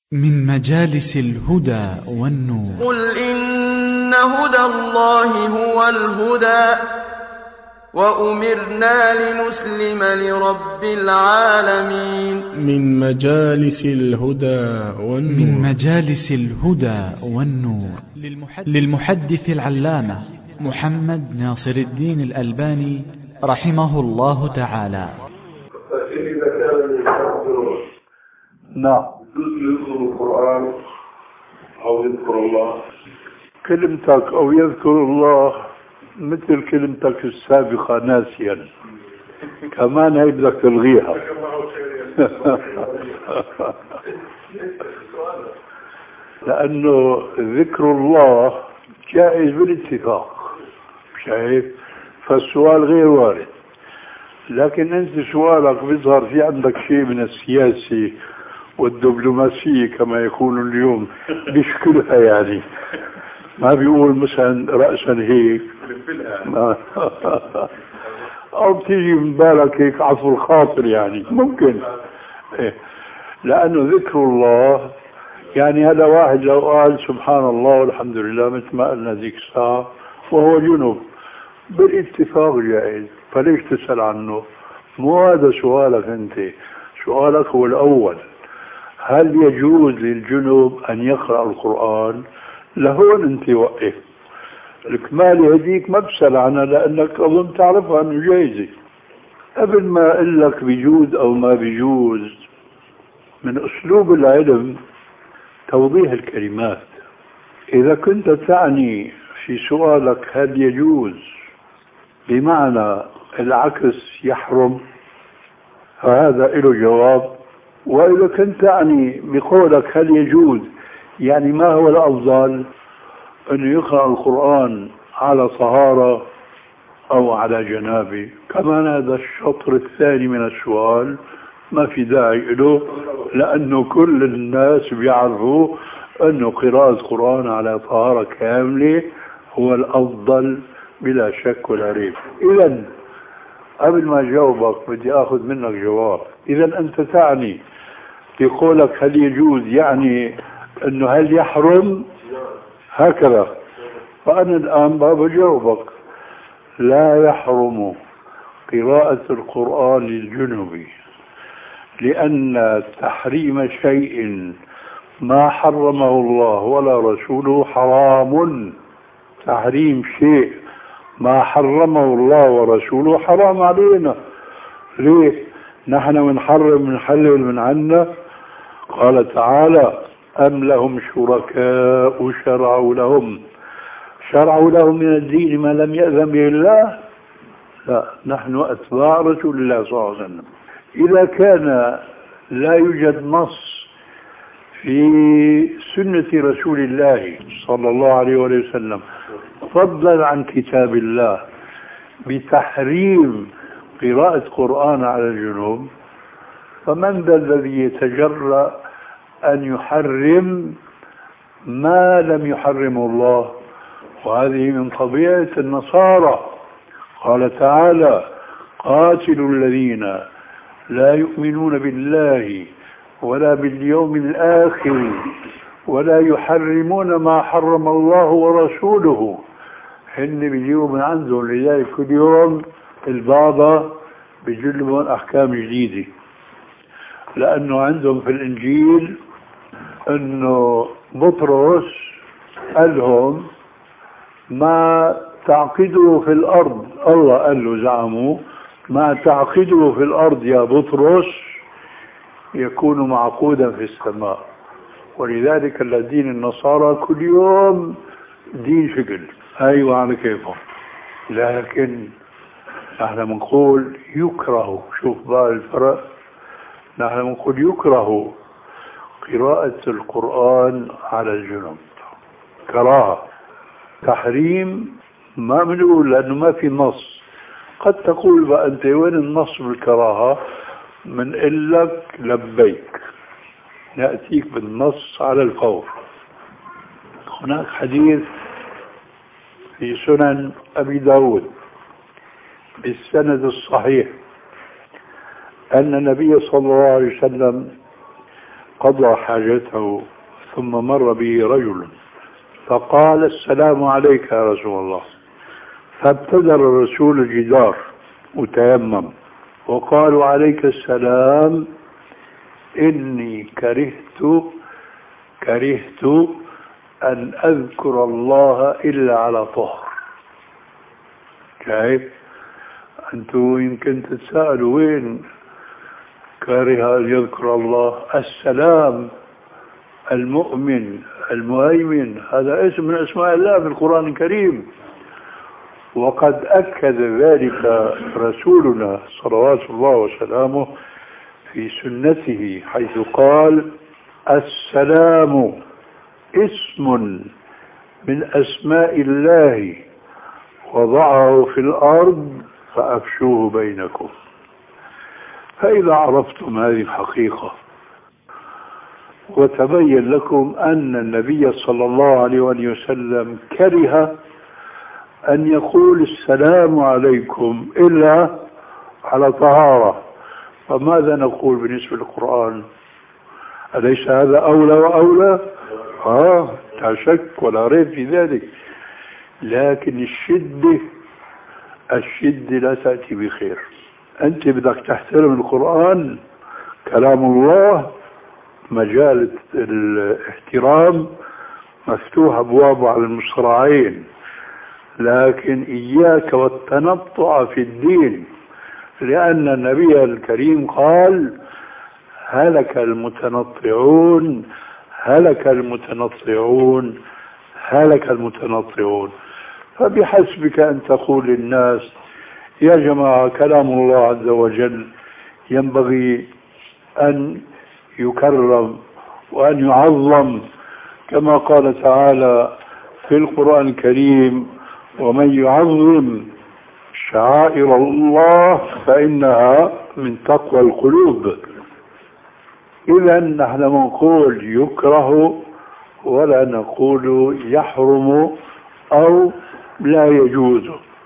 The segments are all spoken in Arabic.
من مجالس الهدى والنور. قل إن هدى الله هو الهدى وأمرنا لنسلم لرب العالمين. من مجالس الهدى والنور. من مجالس الهدى والنور للمحدث العلامة محمد ناصر الدين الألباني رحمه الله تعالى. نعم، يذكر القرآن أو يذكر الله، كلمتك أو يذكر الله مثل كلمتك السابقة ناسيا، كمان هي بدك تلغيها. لأنه ذكر الله جائز بالاتفاق، شايف؟ فالسؤال غير وارد. لكن أنت سؤالك بيظهر في عندك شيء من السياسي والدبلوماسية كما يقولون اليوم بيشكلها، يعني ما بيقول مثلا رأسا هيك أو بتيجي من بالك هيك عفو الخاطر، يعني ممكن لأنه ذكر الله يعني هذا واحد لو قال سبحان الله والحمد لله مثل ما قلنا ذيك الساعة وهو جنوب بالاتفاق جائز، فليش تسأل عنه؟ مو هذا سؤالك أنت، سؤالك هو الأول، هل يجوز للجنوب أن يقرأ القرآن؟ لهون أنت وقف الكمال هديك ما بسأل عنها لأنك أظن تعرفها أنه جايزة. قبل ما أقول لك بيجوز أو ما بيجوز، من أسلوب العلم توضيح الكلمات. إذا كنت تعني في سؤالك هل يجوز بمعنى العكس يحرم، فهذا له جواب. وإذا كنت تعني بقولك هل يجوز يعني ما هو الأفضل، أن يقرأ القرآن على طهارة أو على جنابه، كمان هذا الشطر الثاني من السؤال ما في داعي له، لأنه كل الناس بيعرفوا أنه قراءة القرآن على طهارة كاملة هو الأفضل بلا شك ولا ريب. إذن قبل ما جاوبك بدي أخذ منك جواب. إذن أنت تعني بقولك هل يجوز يعني أنه هل يحرم هكذا، فأنا الآن بجاوبك لا يحرم قراءة القرآن للجنوب، لأن تحريم شيء ما حرمه الله ولا رسوله حرام. تحريم شيء ما حرمه الله ورسوله حرام علينا. ليه؟ نحن بنحرم نحلل من عنا. قال تعالى أم لهم شركاء شرعوا لهم من الدين ما لم يأذن به الله؟ لا، نحن أتباع رسول الله صلى الله عليه وسلم. إذا كان لا يوجد نص في سنة رسول الله صلى الله عليه وسلم فضلا عن كتاب الله بتحريم قراءة قرآن على الجنوب، فمن ذا الذي يتجرأ أن يحرم ما لم يحرمه الله؟ وهذه من طبيعة النصارى. قال تعالى قاتلوا الذين لا يؤمنون بالله ولا باليوم الآخر ولا يحرمون ما حرم الله ورسوله. هن بيجيبوا من عندهم، لذلك كل يوم البابا بيجلبون أحكام جديدة، لأنه عندهم في الإنجيل أنه بطرس قال لهم ما تعقدوا في الأرض، الله قال له زعموا ما تعقدوا في الأرض يا بطرس يكون معقودا في السماء. ولذلك الذين النصارى كل يوم دين شكل، أيوة على كيفهم. لكن نحن بنقول يكره، شوف بقى الفرق، نحن بنقول يكره قراءة القرآن على الجنوب كراهة. تحريم ما بنقول لأنه ما في نص. قد تقول بقى أنت وين النص بالكراهة؟ من إلك لبيك، نأتيك بالنص على الفور. هناك حديث في سنن أبي داود بالسند الصحيح أن النبي صلى الله عليه وسلم قضى حاجته ثم مر به رجل فقال السلام عليك يا رسول الله، فابتدر الرسول الجدار وتيمم وقالوا عليك السلام، إني كرهت أن أذكر الله إلا على طهر. شايف؟ أنتوا يمكن تتساءلوا وين كاره أن يذكر الله؟ السلام المؤمن المهيمن هذا اسم من أسماء الله في القرآن الكريم، وقد أكد ذلك رسولنا صلوات الله وسلامه في سنته حيث قال السلام اسم من أسماء الله وضعه في الأرض فأفشوه بينكم. فإذا عرفتم هذه الحقيقة وتبين لكم أن النبي صلى الله عليه وسلم كره أن يقول السلام عليكم إلا على طهارة، فماذا نقول بالنسبة للقرآن؟ أليس هذا أولى وأولى؟ لا شك ولا ريب في ذلك، لكن الشدة لا تأتي بخير. أنت بدك تحترم القرآن كلام الله، مجال الاحترام مفتوح أبوابه على المصراعين، لكن إياك والتنطع في الدين، لأن النبي الكريم قال هلك المتنطعون هلك المتنطعون هلك المتنطعون. فبحسبك أن تقول للناس يا جماعة كلام الله عز وجل ينبغي أن يكرم وأن يعظم، كما قال تعالى في القرآن الكريم ومن يعظم شعائر الله فإنها من تقوى القلوب. إذا نحن نقول يكره ولا نقول يحرم أو لا يجوز.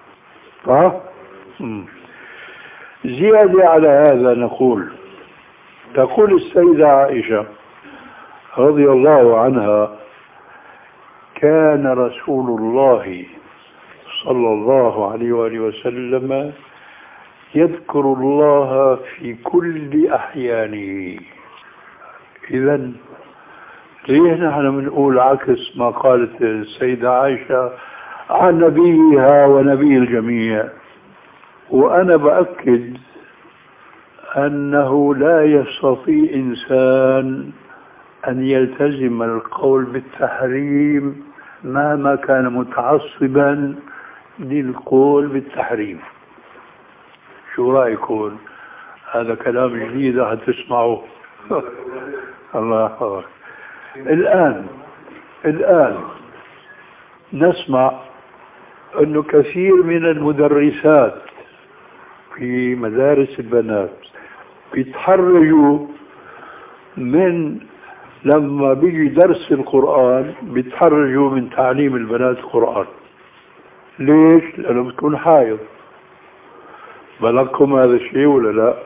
زيادة على هذا تقول السيدة عائشة رضي الله عنها كان رسول الله صلى الله عليه وآله وسلم يذكر الله في كل أحيانه. إذن ليه نحن بنقول عكس ما قالت السيدة عائشة عن نبيها ونبي الجميع؟ وأنا بأكد أنه لا يستطيع إنسان أن يلتزم القول بالتحريم مهما كان متعصبا للقول بالتحريم. شو رأيكم؟ هذا كلام جديد هتسمعوه. الله يحفظك. الآن نسمع أنه كثير من المدرسات في مدارس البنات بيتحرجوا من لما بيجي درس القرآن بيتحرجوا من تعليم البنات القرآن. ليش؟ لأنه بتكون حائض. بلغكم هذا الشيء ولا لا؟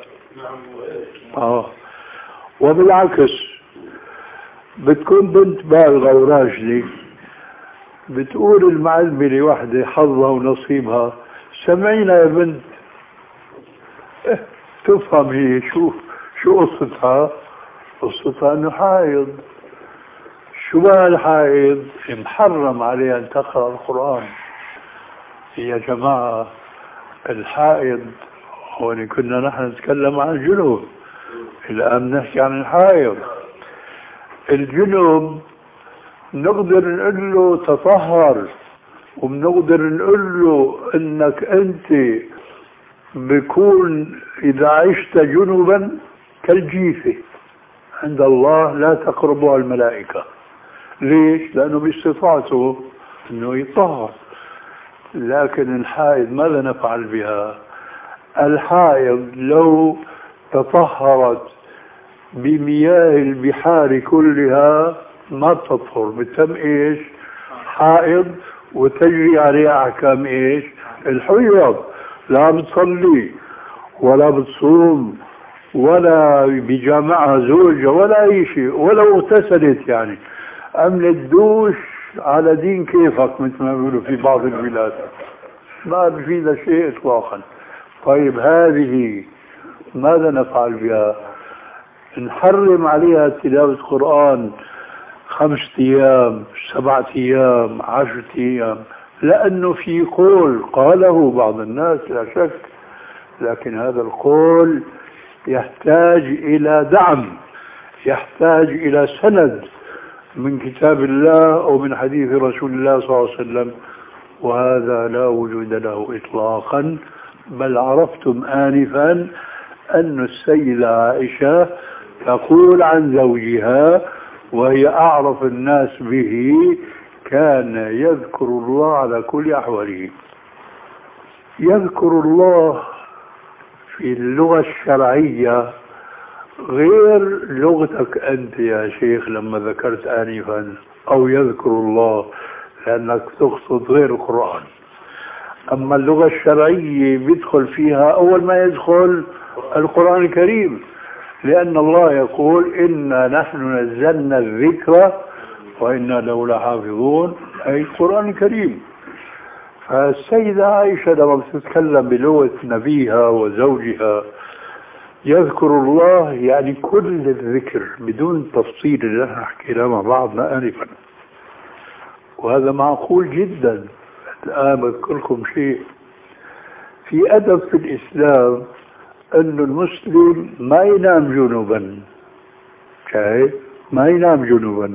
وبالعكس بتكون بنت بالغة وراشدة بتقول المعلمة لوحدة حظها ونصيبها سمعينا يا بنت، تفهم هي شو قصتها انه حائض. شو بقى الحائض؟ محرم عليها ان تقرأ القرآن. يا جماعة الحائض هون كنا نحن نتكلم عن الجنوب، الآن نحكي عن الحائض. الجنوب نقدر نقول له تطهر، وبنقدر نقول له انك انت بكون اذا عشت جنبا كالجيفة عند الله لا تقربها الملائكة. ليش؟ لأنه باستطاعته انه يطهر. لكن الحائض ماذا نفعل بها؟ الحائض لو تطهرت بمياه البحار كلها ما تطهر، بتم ايش؟ حائض، وتجري عليها احكام ايش؟ الحيض. لا بتصلي ولا بتصوم ولا بجامعها زوجة ولا أي شيء، ولو اغتسلت يعني عملت دوش على دين كيفك مثل ما بيقولوا في بعض البلاد، ما بفيد شيء إطلاقا. طيب هذه ماذا نفعل بها؟ نحرم عليها تلاوة القرآن 5 أيام 7 أيام 10 أيام، لأنه في قول قاله بعض الناس لا شك، لكن هذا القول يحتاج إلى دعم، يحتاج إلى سند من كتاب الله أو من حديث رسول الله صلى الله عليه وسلم، وهذا لا وجود له إطلاقا. بل عرفتم آنفا أن السيدة عائشة تقول عن زوجها وهي أعرف الناس به: كان يذكر الله على كل أحواله. يذكر الله في اللغة الشرعية غير لغتك أنت يا شيخ لما ذكرت آنفا، أو يذكر الله لأنك تقصد غير القرآن. أما اللغة الشرعية بيدخل فيها أول ما يدخل القرآن الكريم، لأن الله يقول: إنا نحن نزلنا الذكر وإنا له لحافظون، أي القرآن الكريم. فالسيدة عائشة لما بتتكلم بلغة نبيها وزوجها يذكر الله يعني كل الذكر بدون تفصيل اللي نحن حكيناه مع بعضنا آنفا، وهذا معقول جدا. الآن بذكر لكم شيء في أدب في الإسلام، أن المسلم ما ينام جنوبا، شايف؟ ما ينام جنوبا،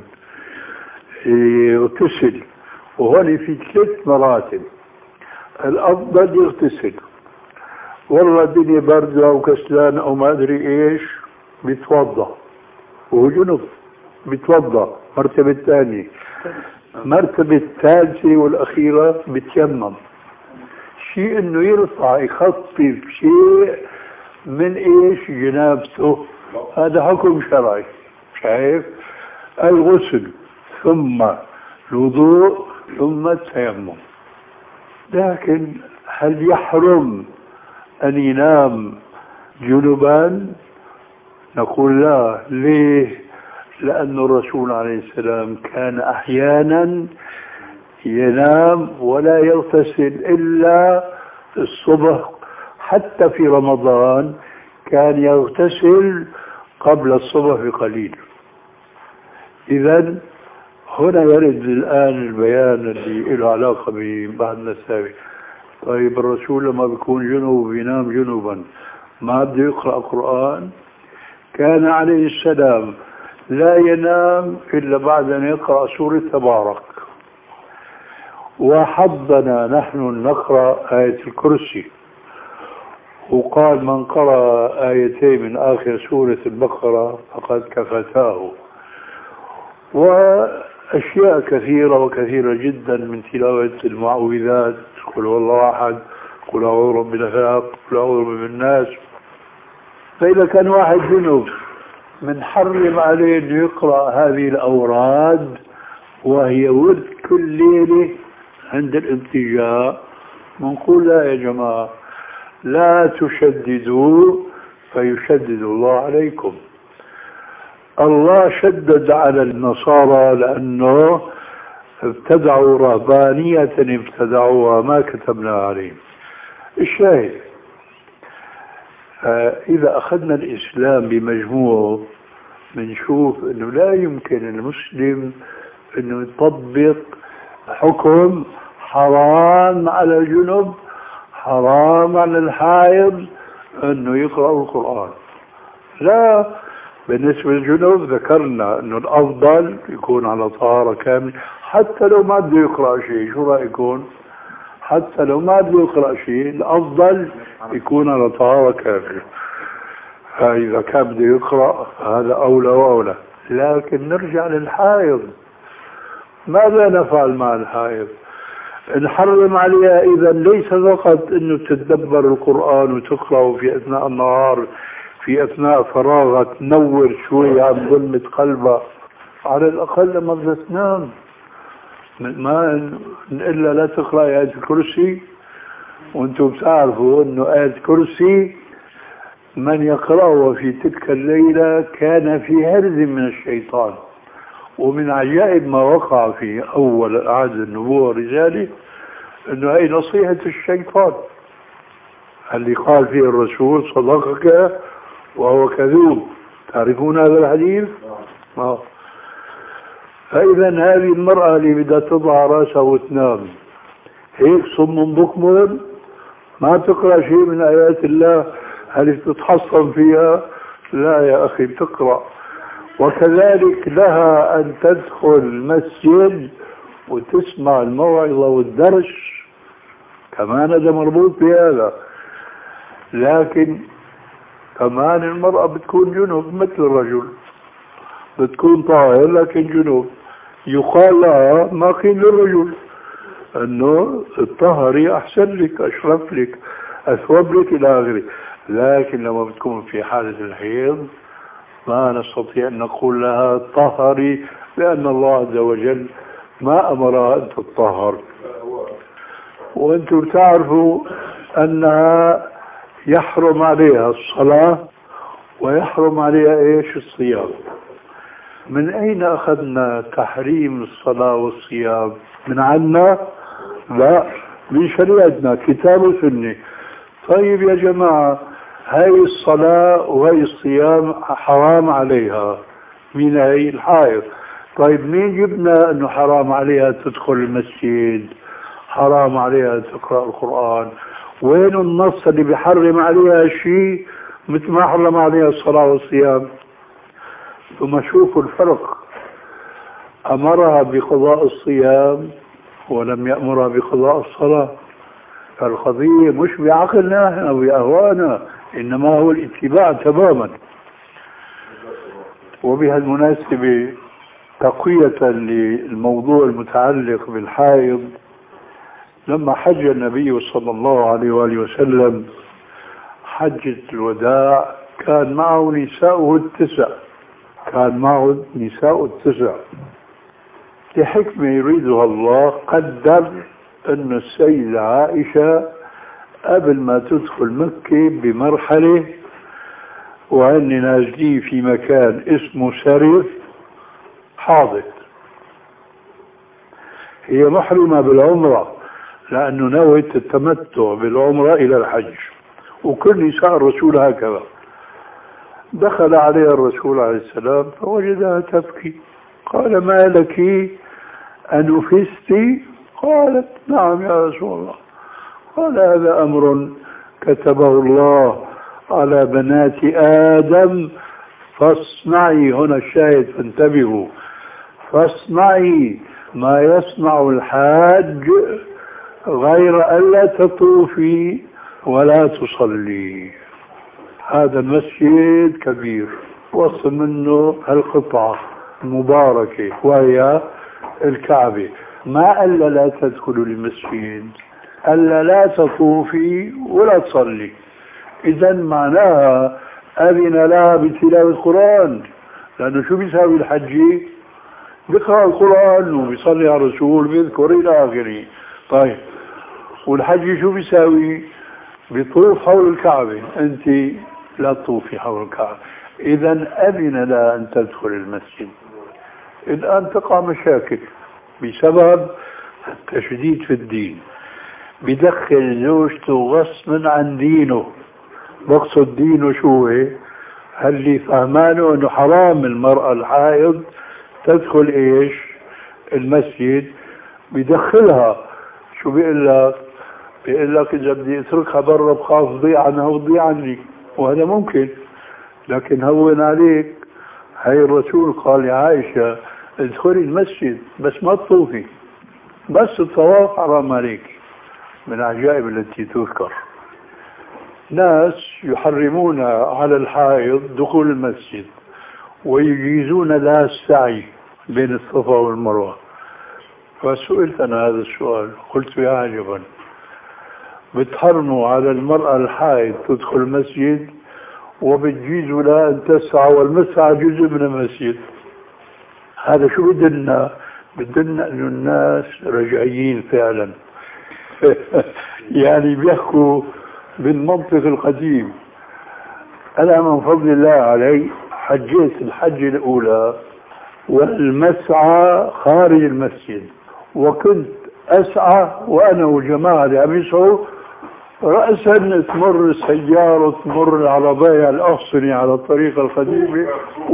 يغتسل. وهون في 3 مراتب. الأفضل يغتسل، والله الدنيا باردة وكسلان أو ما أدري إيش، بيتوضأ وهو جنوب، بيتوضأ. مرتبة الثانية. مرتبة الثالثة والأخيرة بتيمم. شيء إنه يرفع يخفف شيء من إيش؟ جنابته. هذا حكم شرعي، شايف؟ الغسل ثم الوضوء ثم التيمم. لكن هل يحرم أن ينام جنبا؟ نقول لا. ليه؟ لأن الرسول عليه السلام كان أحيانا ينام ولا يغتسل إلا الصبح. حتى في رمضان كان يغتسل قبل الصبح بقليل. إذن هنا يرد الآن البيان اللي له علاقة ببعضنا السابق. طيب الرسول لما بيكون جنوب بينام جنوبا ما بده يقرأ قرآن؟ كان عليه السلام لا ينام إلا بعد أن يقرأ سورة تبارك، وحضنا نحن نقرأ آية الكرسي، وقال: من قرأ آيتين من آخر سورة البقرة فقد كفتاه. وأشياء كثيرة وكثيرة جدا من تلاوة المعوذات: قل هو الله أحد، قل أعوذ برب الفلق، قل أعوذ برب الناس. فإذا كان واحد جنوب منحرم عليه أن يقرأ هذه الأوراد وهي ورد كل ليلة عند الانتجاء، منقول: لا يا جماعة، لا تشددوا فيشدد الله عليكم. الله شدد على النصارى لأنه ابتدعوا رهبانية ابتدعوها ما كتبنا عليهم. الشاهد، إذا أخذنا الإسلام بمجموعه بنشوف أنه لا يمكن المسلم أنه يطبق حكم حرام على الجنب، حرام على الحائض أنه يقرأ القرآن. لا. بالنسبة للجنوب ذكرنا أنه الأفضل يكون على طهارة كاملة، حتى لو ما بده يقرأ شيء. شو رأيكم؟ حتى لو ما بده يقرأ شيء الأفضل يكون على طهارة كاملة. فإذا كان بده يقرأ هذا أولى وأولى. لكن نرجع للحائض، ماذا نفعل مع الحائض؟ نحرم عليها إذا ليس فقط أنه تتدبر القرآن وتقرأه في أثناء النهار، في أثناء فراغها تنور شوي عن ظلمة قلبها، على الأقل لما بدها تنام ما إلا لا تقرأ آية الكرسي. وانتم بتعرفوا أنه آية الكرسي من يقرأه في تلك الليلة كان في هرز من الشيطان. ومن عجائب ما وقع في أول عهد النبوة والرسالة أنه هي نصيحة الشيطان اللي قال فيه الرسول صدقك وهو كذوب. تعرفون هذا الحديث؟ فإذا هذه المرأة اللي بدها تضع رأسها وتنام هيك صم بكم ما تقرأ شيء من آيات الله، هل تتحصن فيها؟ لا يا أخي تقرأ. وكذلك لها أن تدخل المسجد وتسمع الموعظة والدرس، كمان هذا مربوط بهذا. لكن كمان المرأة بتكون جنوب مثل الرجل، بتكون طاهر لكن جنوب. يقال لها ما قيل للرجل انه الطهري احسن لك، اشرف لك، اثوب لك الى اخره. لكن لما بتكون في حالة الحيض ما نستطيع ان نقول لها طهري، لان الله عز وجل ما امرها ان تطهر. وانتم تعرفوا انها يحرم عليها الصلاة ويحرم عليها ايش؟ الصيام. من اين اخذنا تحريم الصلاة والصيام؟ من عنا؟ لا، من شريعتنا كتاب وسنة. طيب يا جماعة، هاي الصلاة وهي الصيام حرام عليها. مين هي؟ الحائض. طيب مين جبنا انه حرام عليها تدخل المسجد، حرام عليها تقرأ القرآن؟ وين النص اللي بيحرم عليها شيء مثل ما حرم عليها الصلاة والصيام؟ ثم شوفوا الفرق، أمرها بقضاء الصيام ولم يأمرها بقضاء الصلاة. فالقضية مش بعقلنا احنا وبأهوانا، إنما هو الاتباع تماما. وبهالمناسبة تقوية للموضوع المتعلق بالحائض، لما حج النبي صلى الله عليه وآله وسلم حجة الوداع كان معه نساؤه 9، كان معه نساء 9. لحكمة يريدها الله قدر أن السيدة عائشة قبل ما تدخل مكة بمرحلة وهن نازلين في مكان اسمه سرف حاضت. هي محرمة بالعمرة لأنه نوت التمتع بالعمرة إلى الحج، وكل نساء الرسول هكذا. دخل عليها الرسول عليه السلام فوجدها تبكي، قال ما لك أنفستي؟ قالت نعم يا رسول الله. قال هذا أمر كتبه الله على بنات آدم فاصنعي، هنا الشاهد فانتبهوا، فاصنعي ما يصنع الحاج غير ألا تطوفي ولا تصلي. هذا المسجد كبير وصل منه هالقطعة المباركة وهي الكعبة. ما ألا لا تدخلوا المسجد، ألا لا تطوفي ولا تصلي. إذن معناها أذن لها بتلاوة القرآن، لأنه شو بيساوي الحجي؟ بيقرأ القرآن وبيصلي على الرسول بيذكر إلى آخره. طيب والحج شو بيساوي؟ بيطوف حول الكعبة، أنت لا تطوفي حول الكعبة. إذن أذن لها أن تدخل المسجد. الآن تقع مشاكل بسبب التشديد في الدين، بدخل زوجته غصبا عن دينه. بقصد دينه شو هي؟ هل اللي فهمانه انه حرام المرأة الحائض تدخل ايش؟ المسجد. بدخلها شو بيقول لك؟ بيقول لك اذا بدي اتركها برا بخاف تضيع عنها وتضيع عني، وهذا ممكن. لكن هون عليك، هاي الرسول قال يا عائشة ادخلي المسجد بس ما تطوفي، بس الطواف حرام عليك. من العجائب التي تذكر ناس يحرمون على الحائض دخول المسجد ويجيزون لها السعي بين الصفا والمروة. فسئلت أنا هذا السؤال قلت يا عجبا، بتحرموا على المرأة الحائض تدخل المسجد وبتجيزوا لها أن تسعى، والمسعى جزء من المسجد. هذا شو بدنا؟ بدنا أن الناس رجعيين فعلا يعني بيحكوا بالمنطق القديم. أنا من فضل الله علي حجيت الحجة الأولى والمسعى خارج المسجد، وكنت أسعى وأنا وجماعة عم يسعوا، رأسا تمر السيارة وتمر العربية الأحصنة على الطريقة القديمة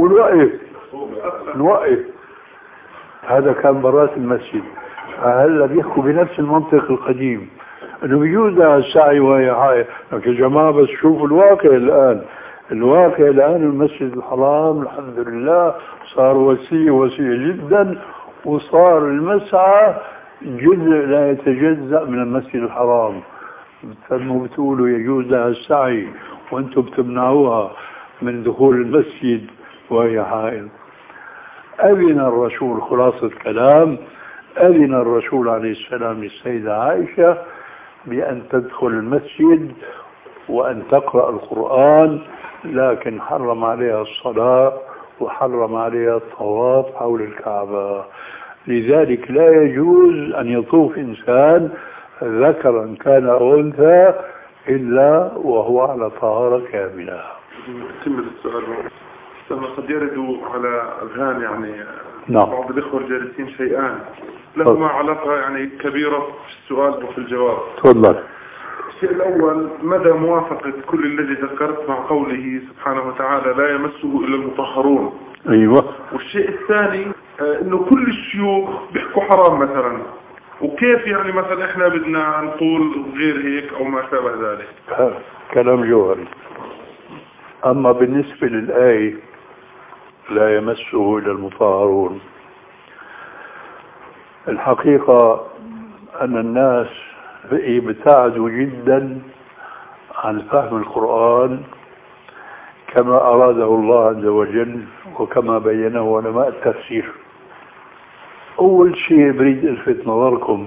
ونوقف. هذا كان برات المسجد. هلا بيحكوا بنفس المنطق القديم انه بيجوز السعي وهي حائط. يا جماعه بس شوفوا الواقع الان المسجد الحرام الحمد لله صار وسيع جدا، وصار المسعى جزء لا يتجزأ من المسجد الحرام. بتقولوا يجوز لها السعي وانتم بتمنعوها من دخول المسجد وهي حائض. أذن الرسول، خلاصة كلام، أذن الرسول عليه السلام للسيدة عائشة بأن تدخل المسجد وأن تقرأ القرآن، لكن حرم عليها الصلاة وحرم عليها الطواف حول الكعبة. لذلك لا يجوز أن يطوف إنسان ذكرا كان أو أنثى إلا وهو على طهارة كاملة. كمل السؤال. قد يرد على أذهان نعم. بعض الإخوة الجالسين شيئان لهما علاقة كبيرة في السؤال وفي الجواب. تفضل. الشيء الأول، مدى موافقة كل الذي ذكرت مع قوله سبحانه وتعالى لا يمسه إلا المطهرون؟ أيوة. والشيء الثاني إنه كل الشيوخ بيحكوا حرام مثلا، وكيف مثلا إحنا بدنا نقول غير هيك أو ما شابه ذلك؟ كلام جوهري. أما بالنسبة للآية لا يمسه إلا المطهرون، الحقيقة أن الناس ابتعدوا جدا عن فهم القرآن كما أراده الله عز وجل وكما بينه علماء التفسير. أول شيء بريد ألفت نظركم،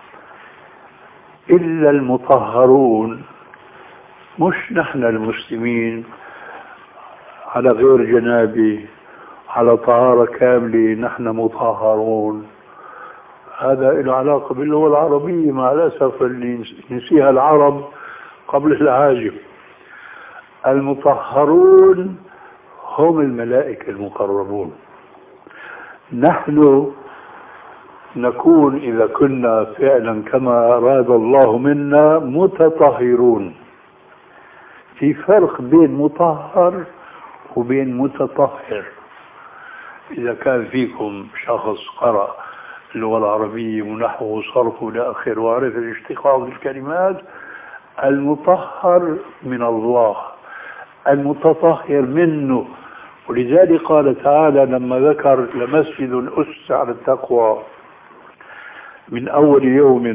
إلا المطهرون مش نحن المسلمين على غير جنابه على طهارة كاملة نحن مطهرون. هذا له علاقة باللغة العربية مع الأسف اللي نسيها العرب قبل العاجم. المطهرون هم الملائكة المقربون. نحن نكون إذا كنا فعلا كما أراد الله منا متطهرون. في فرق بين مطهر وبين متطهر. إذا كان فيكم شخص قرأ اللغة العربية ونحو وصرف إلى آخره وعرف الاشتقاق الكلمات، المطهر من الله، المتطهر منه. ولذلك قال تعالى لما ذكر لمسجد أسس على التقوى من أول يوم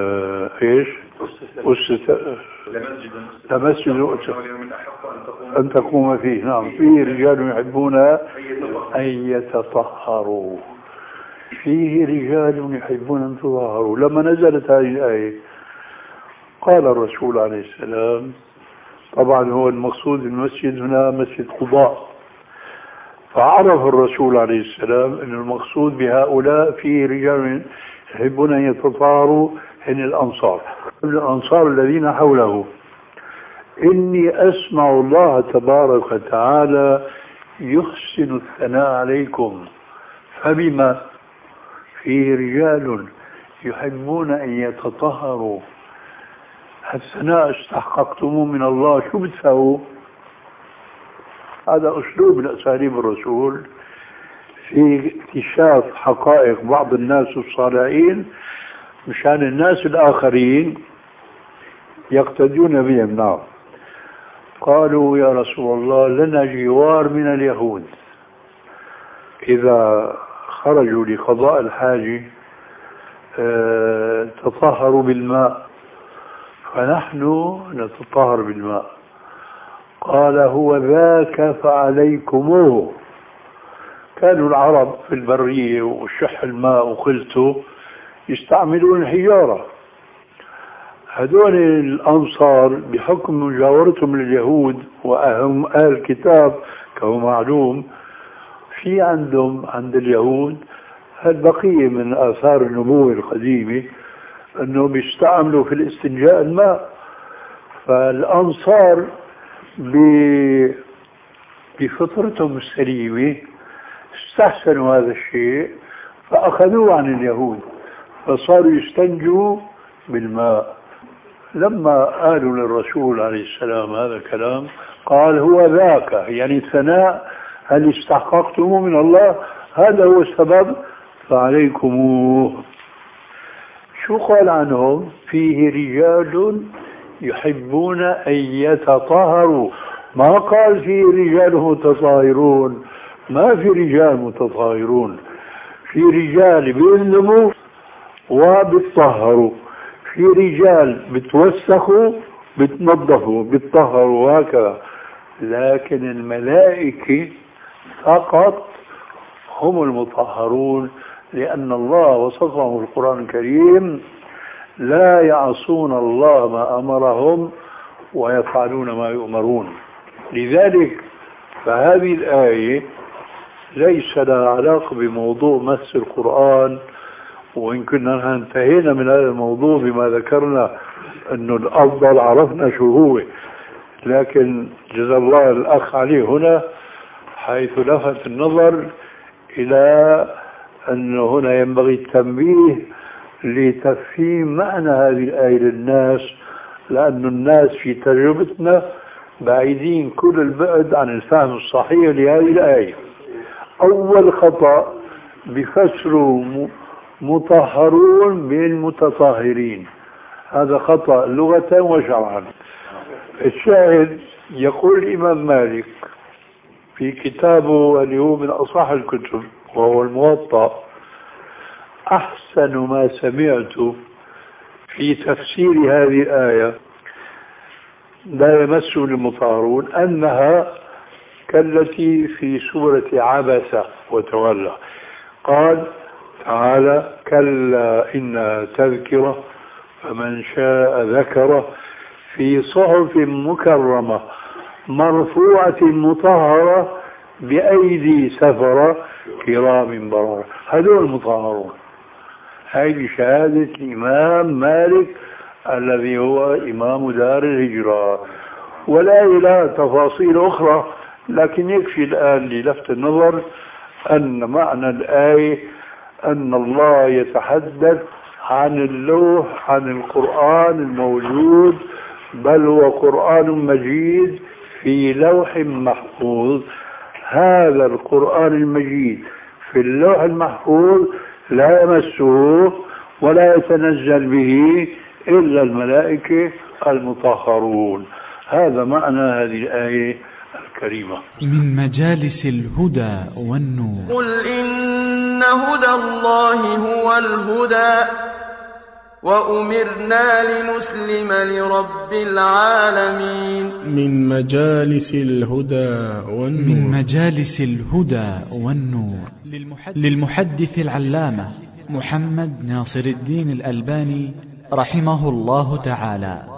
لمسجد أن تقوم فيه. نعم، فيه رجال يحبون أن يتطهروا، فيه رجال يحبون أن تطهروا. لما نزلت هذه الآية قال الرسول عليه السلام، طبعا هو المقصود المسجد هنا مسجد قباء، فعرف الرسول عليه السلام أن المقصود بهؤلاء فيه رجال يحبون أن يتطهروا هن الأنصار الذين حوله. إني أسمع الله تبارك وتعالى يحسن الثناء عليكم، فبما فيه رجال يحبون أن يتطهروا. الثناء استحققتموه من الله، شو بتساووا؟ هذا أسلوب من أساليب الرسول في اكتشاف حقائق بعض الناس الصالحين مشان الناس الآخرين يقتدون بهم. نعم. قالوا يا رسول الله لنا جوار من اليهود إذا خرجوا لقضاء الحاجة تطهروا بالماء، فنحن نتطهر بالماء. قال هو ذاك فعليكموه. كانوا العرب في البرية وشح الماء وخلته يستعملون الحجارة. هذول الأنصار بحكم مجاورتهم لليهود وأهم أهل الكتاب كما معلوم، في عندهم عند اليهود هالبقية من آثار النبوة القديمة أنه بيستعملوا في الاستنجاء الماء. فالأنصار بفطرتهم السليمة استحسنوا هذا الشيء فأخذوه عن اليهود، فصاروا يستنجوا بالماء. لما قالوا للرسول عليه السلام هذا الكلام قال هو ذاك، يعني الثناء هل استحققتموه من الله، هذا هو السبب فعليكموه. شو قال عنهم؟ فيه رجال يحبون أن يتطهروا، ما قال فيه رجال متطهرون، ما في رجال متطهرون، في رجال بيذنبوا وبيتطهروا، في رجال بتوسخوا بتنظفوا بتطهروا هكذا. لكن الملائكة فقط هم المطهرون، لأن الله وصفهم في القرآن الكريم لا يعصون الله ما أمرهم ويفعلون ما يؤمرون. لذلك فهذه الآية ليس لها علاقة بموضوع مس القرآن، وإن كنا انتهينا من هذا الموضوع بما ذكرنا أنه الأفضل عرفنا شو هو، لكن جزا الله الأخ عليه هنا حيث لفت النظر إلى أنه هنا ينبغي التنبيه لتفهيم معنى هذه الآية للناس، لأن الناس في تجربتنا بعيدين كل البعد عن الفهم الصحيح لهذه الآية. أول خطأ بفسروا مطهرون بالمتطهرين، هذا خطأ لغة وشرعا. الشاهد يقول الإمام مالك في كتابه اللي هو من أصح الكتب وهو الموطأ: أحسن ما سمعت في تفسير هذه الآية لا يمس المطهرون أنها كالتي في سورة عبس وتولى، قال تعالى: كلا إنها تذكرة فمن شاء ذكره في صحف مكرمة مرفوعة مطهرة بأيدي سفرة كرام بررة. هذول المطهرون. هذه شهادة الإمام مالك الذي هو إمام دار الهجرة، ولا إلى تفاصيل أخرى، لكن يكفي الآن للفت النظر أن معنى الآية أن الله يتحدث عن اللوح، عن القرآن الموجود، بل هو قرآن مجيد في لوح محفوظ. هذا القرآن المجيد في اللوح المحفوظ لا يمسه ولا يتنزل به إلا الملائكة المطهرون. هذا معنى هذه الآية الكريمة. من مجالس الهدى والنور. قل إن هدى الله هو الهدى وأمرنا لنسلم لرب العالمين. من مجالس الهدى والنور. من مجالس الهدى والنور للمحدث العلامة محمد ناصر الدين الألباني رحمه الله تعالى.